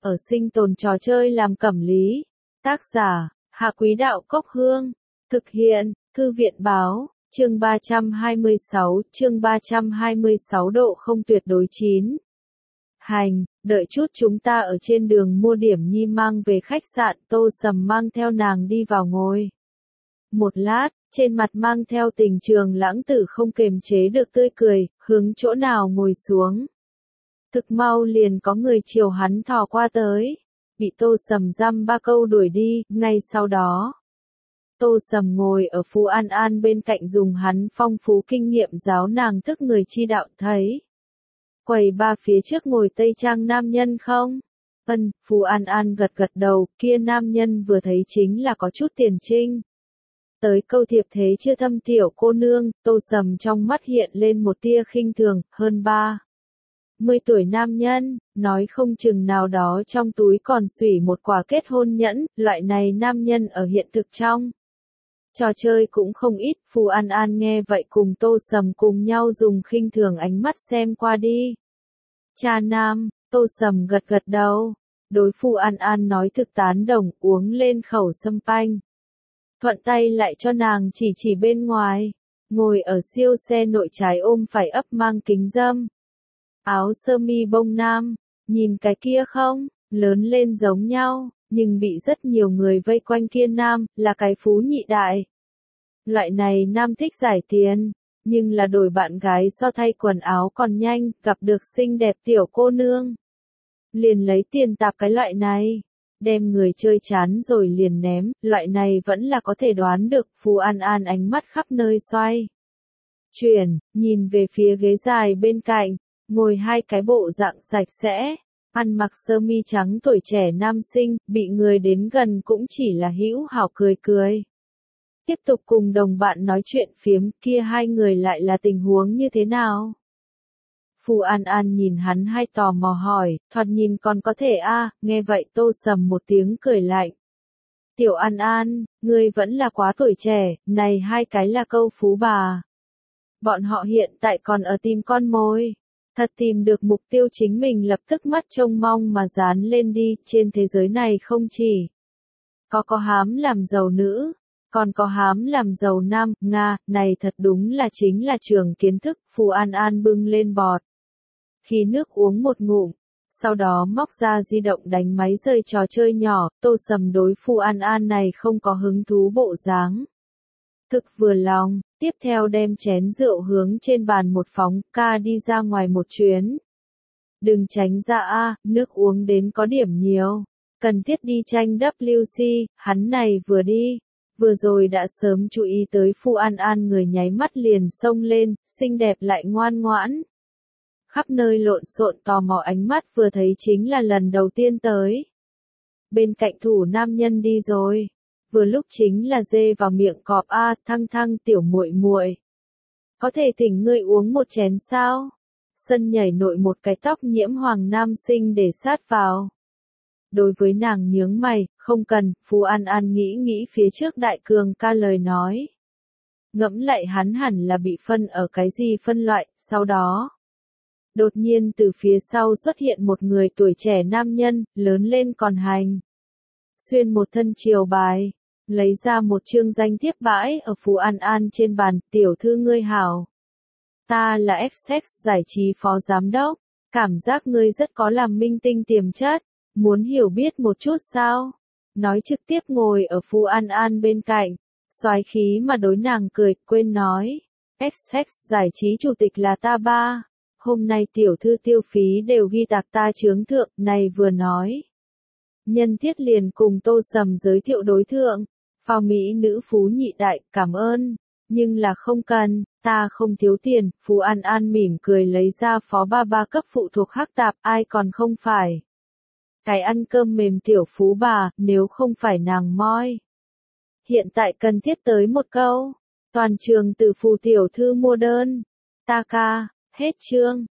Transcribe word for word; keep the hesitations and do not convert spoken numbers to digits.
ở sinh tồn trò chơi làm cẩm lý. Tác giả, Hạ Quý Đạo Cốc Hương. Thực hiện, Thư viện Báo, chương ba trăm hai mươi sáu, chương ba trăm hai mươi sáu độ không tuyệt đối chín. Hành, đợi chút chúng ta ở trên đường mua điểm nhi mang về khách sạn, Tô Sầm mang theo nàng đi vào ngồi. Một lát, trên mặt mang theo tình trường lãng tử không kềm chế được tươi cười, hướng chỗ nào ngồi xuống. Thực mau liền có người chiều hắn thò qua tới, bị Tô Sầm dăm ba câu đuổi đi, ngay sau đó. Tô Sầm ngồi ở Phú An An bên cạnh dùng hắn phong phú kinh nghiệm giáo nàng thức người chi đạo thấy. Quầy ba phía trước ngồi Tây Trang nam nhân không? Ân, Phú An An gật gật đầu, kia nam nhân vừa thấy chính là có chút tiền trinh. Tới câu thiệp thế chưa thâm tiểu cô nương, Tô Sầm trong mắt hiện lên một tia khinh thường, hơn ba. Mươi tuổi nam nhân, nói không chừng nào đó trong túi còn xủy một quả kết hôn nhẫn, loại này nam nhân ở hiện thực trong. Trò chơi cũng không ít, Phù An An nghe vậy cùng Tô Sầm cùng nhau dùng khinh thường ánh mắt xem qua đi. Cha nam, Tô Sầm gật gật đầu, đối Phù An An nói thực tán đồng, uống lên khẩu sâm panh. Thuận tay lại cho nàng chỉ chỉ bên ngoài, ngồi ở siêu xe nội trái ôm phải ấp mang kính dâm. Áo sơ mi bông nam, nhìn cái kia không, lớn lên giống nhau, nhưng bị rất nhiều người vây quanh kia nam, là cái phú nhị đại. Loại này nam thích giải tiền, nhưng là đổi bạn gái so thay quần áo còn nhanh, gặp được xinh đẹp tiểu cô nương. Liền lấy tiền tạp cái loại này, đem người chơi chán rồi liền ném, loại này vẫn là có thể đoán được. Phú An An ánh mắt khắp nơi xoay. Chuyển, nhìn về phía ghế dài bên cạnh, ngồi hai cái bộ dạng sạch sẽ, ăn mặc sơ mi trắng tuổi trẻ nam sinh, bị người đến gần cũng chỉ là hữu hảo cười cười. Tiếp tục cùng đồng bạn nói chuyện phiếm, kia hai người lại là tình huống như thế nào? Phù An An nhìn hắn hai tò mò hỏi, thoạt nhìn còn có thể a, à, nghe vậy Tô Sầm một tiếng cười lạnh. Tiểu An An, ngươi vẫn là quá tuổi trẻ, này hai cái là câu phú bà. Bọn họ hiện tại còn ở tìm con mồi. Thật tìm được mục tiêu chính mình lập tức mắt trông mong mà dán lên đi, trên thế giới này không chỉ có có hám làm giàu nữ, còn có hám làm giàu nam, Nga, này thật đúng là chính là trường kiến thức. Phù An An bưng lên bọt. Khi nước uống một ngụm, sau đó móc ra di động đánh máy rơi trò chơi nhỏ, Tô Sầm đối Phù An An này không có hứng thú bộ dáng. Thực vừa lòng, tiếp theo đem chén rượu hướng trên bàn một phóng, ca đi ra ngoài một chuyến. Đừng tránh ra a, nước uống đến có điểm nhiều. Cần thiết đi tranh W C, hắn này vừa đi. Vừa rồi đã sớm chú ý tới Phù An An người nháy mắt liền xông lên, xinh đẹp lại ngoan ngoãn. Khắp nơi lộn xộn tò mò ánh mắt vừa thấy chính là lần đầu tiên tới. Bên cạnh thủ nam nhân đi rồi. Vừa lúc chính là dê vào miệng cọp a, à, thăng thăng tiểu muội muội. Có thể thỉnh ngươi uống một chén sao? Sân nhảy nội một cái tóc nhiễm hoàng nam sinh để sát vào. Đối với nàng nhướng mày, không cần, Phú An An nghĩ nghĩ phía trước đại cường ca lời nói. Ngẫm lại hắn hẳn là bị phân ở cái gì phân loại, sau đó. Đột nhiên từ phía sau xuất hiện một người tuổi trẻ nam nhân, lớn lên còn hành. Xuyên một thân triều bài. Lấy ra một chương danh thiếp bãi ở Phú An An trên bàn, tiểu thư ngươi hảo. Ta là ích ích giải trí phó giám đốc, cảm giác ngươi rất có làm minh tinh tiềm chất, muốn hiểu biết một chút sao? Nói trực tiếp ngồi ở Phú An An bên cạnh, soái khí mà đối nàng cười, quên nói. ích ích giải trí chủ tịch là ta ba, hôm nay tiểu thư tiêu phí đều ghi tạc ta chướng thượng, này vừa nói. Nhân thiết liền cùng Tô Sầm giới thiệu đối tượng. Phao mỹ nữ phú nhị đại, cảm ơn, nhưng là không cần, ta không thiếu tiền. Phú An An mỉm cười lấy ra phó ba ba cấp phụ thuộc hắc tạp, ai còn không phải. Cái ăn cơm mềm tiểu phú bà, nếu không phải nàng moi. Hiện tại cần thiết tới một câu, toàn trường từ Phù tiểu thư mua đơn. Ta ca, hết chương.